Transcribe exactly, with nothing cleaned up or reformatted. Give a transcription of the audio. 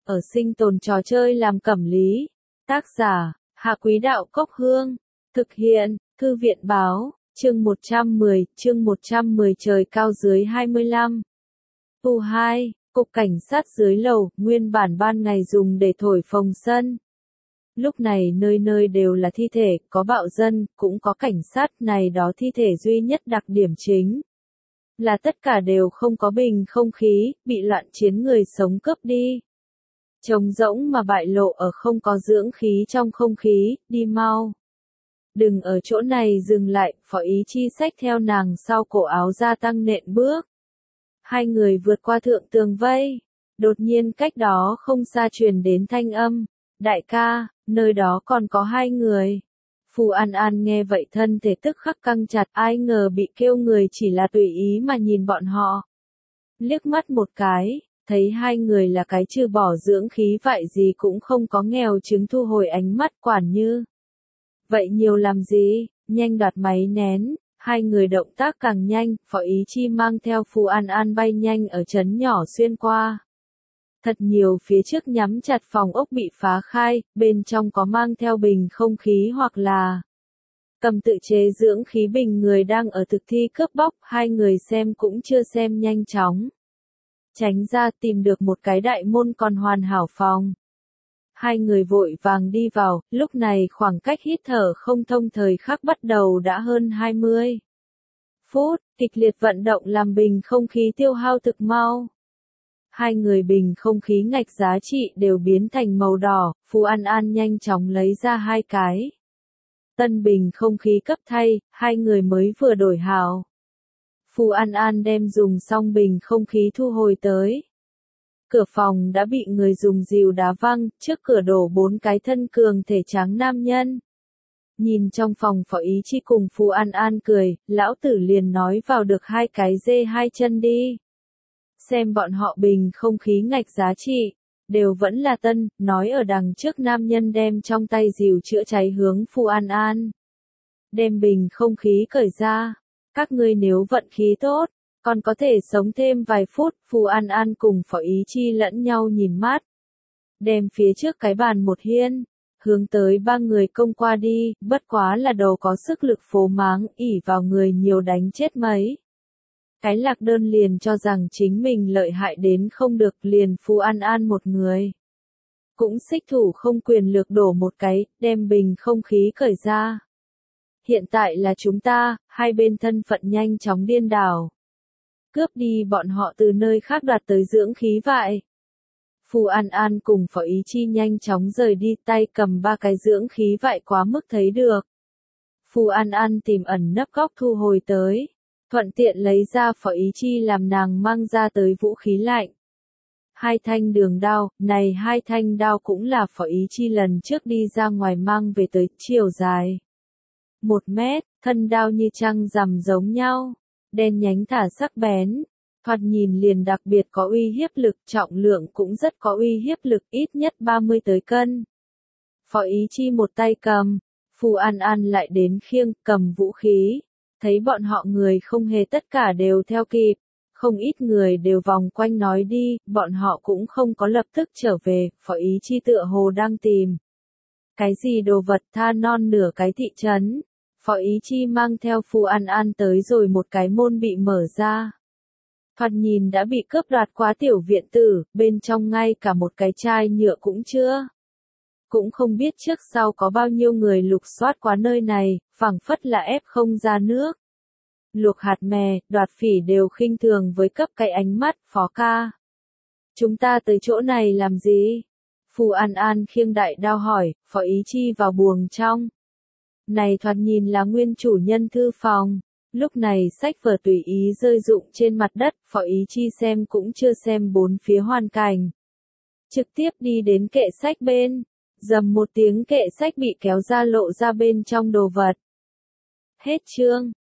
ở sinh tồn trò chơi làm cẩm lý. Tác giả, Hạ Quý Đạo Cốc Hương. Thực hiện, Thư viện Báo, chương một trăm mười, chương một trăm mười trời cao dưới hai mươi lăm. U hai, Cục Cảnh sát dưới lầu, nguyên bản ban ngày dùng để thổi phồng sân. Lúc này nơi nơi đều là thi thể, có bạo dân, cũng có cảnh sát, này đó thi thể duy nhất đặc điểm chính là tất cả đều không có bình không khí, bị loạn chiến người sống cướp đi. Trống rỗng mà bại lộ ở không có dưỡng khí trong không khí, đi mau. Đừng ở chỗ này dừng lại, Phó Ý Chi xách theo nàng sau cổ áo gia tăng nện bước. Hai người vượt qua thượng tường vây. Đột nhiên cách đó không xa truyền đến thanh âm. Đại ca, nơi đó còn có hai người. Phù An An nghe vậy thân thể tức khắc căng chặt, ai ngờ bị kêu người chỉ là tùy ý mà nhìn bọn họ. Liếc mắt một cái, thấy hai người là cái trừ bỏ dưỡng khí vậy gì cũng không có nghèo chứng, thu hồi ánh mắt quản như. Vậy nhiều làm gì, nhanh đoạt máy nén, hai người động tác càng nhanh, Phó Ý Chi mang theo Phù An An bay nhanh ở trấn nhỏ xuyên qua. Thật nhiều phía trước nhắm chặt phòng ốc bị phá khai, bên trong có mang theo bình không khí hoặc là cầm tự chế dưỡng khí bình người đang ở thực thi cướp bóc, hai người xem cũng chưa xem nhanh chóng. Tránh ra tìm được một cái đại môn còn hoàn hảo phòng. Hai người vội vàng đi vào, lúc này khoảng cách hít thở không thông thời khắc bắt đầu đã hơn hai mươi phút, kịch liệt vận động làm bình không khí tiêu hao thực mau. Hai người bình không khí ngạch giá trị đều biến thành màu đỏ, Phù An An nhanh chóng lấy ra hai cái. Tân bình không khí cấp thay, hai người mới vừa đổi hào. Phù An An đem dùng xong bình không khí thu hồi tới. Cửa phòng đã bị người dùng dìu đá văng, trước cửa đổ bốn cái thân cường thể tráng nam nhân. Nhìn trong phòng Phó Ý Chi cùng Phù An An cười, lão tử liền nói vào được hai cái dê hai chân đi. Xem bọn họ bình không khí ngạch giá trị, đều vẫn là tân, nói ở đằng trước nam nhân đem trong tay dìu chữa cháy hướng Phù An An. Đem bình không khí cởi ra, các ngươi nếu vận khí tốt, còn có thể sống thêm vài phút, Phù An An cùng Phó Ý Chi lẫn nhau nhìn mắt. Đem phía trước cái bàn một hiên, hướng tới ba người công qua đi, bất quá là đầu có sức lực phố máng, ỉ vào người nhiều đánh chết mấy. Cái lạc đơn liền cho rằng chính mình lợi hại đến không được, liền Phù An An một người. Cũng xích thủ không quyền lược đổ một cái, đem bình không khí cởi ra. Hiện tại là chúng ta, hai bên thân phận nhanh chóng điên đảo. Cướp đi bọn họ từ nơi khác đoạt tới dưỡng khí vại. Phù An An cùng Phó Ý Chi nhanh chóng rời đi, tay cầm ba cái dưỡng khí vại quá mức thấy được. Phù An An tìm ẩn nấp góc thu hồi tới. Thuận tiện lấy ra Phó Ý Chi làm nàng mang ra tới vũ khí lạnh. Hai thanh đường đao, này hai thanh đao cũng là Phó Ý Chi lần trước đi ra ngoài mang về tới, chiều dài một mét, thân đao như trăng rằm giống nhau, đen nhánh thả sắc bén, thoạt nhìn liền đặc biệt có uy hiếp lực, trọng lượng cũng rất có uy hiếp lực, ít nhất ba mươi tới cân. Phó Ý Chi một tay cầm, Phù An An lại đến khiêng, cầm vũ khí. Thấy bọn họ người không hề tất cả đều theo kịp, không ít người đều vòng quanh nói đi, bọn họ cũng không có lập tức trở về, Phó Ý Chi tựa hồ đang tìm. Cái gì đồ vật tha non nửa cái thị trấn, Phó Ý Chi mang theo Phù An An tới rồi một cái môn bị mở ra. Thoạt nhìn đã bị cướp đoạt quá tiểu viện tử, bên trong ngay cả một cái chai nhựa cũng chưa. Cũng không biết trước sau có bao nhiêu người lục soát qua nơi này, phảng phất là ép không ra nước. Luộc hạt mè, đoạt phỉ đều khinh thường với cấp cái ánh mắt, Phó ca. Chúng ta tới chỗ này làm gì? Phù An An khiêng đại đao hỏi, Phó Ý Chi vào buồng trong. Này thoạt nhìn là nguyên chủ nhân thư phòng. Lúc này sách vở tùy ý rơi rụng trên mặt đất, Phó Ý Chi xem cũng chưa xem bốn phía hoàn cảnh. Trực tiếp đi đến kệ sách bên. Dầm một tiếng kệ sách bị kéo ra lộ ra bên trong đồ vật. Hết chương.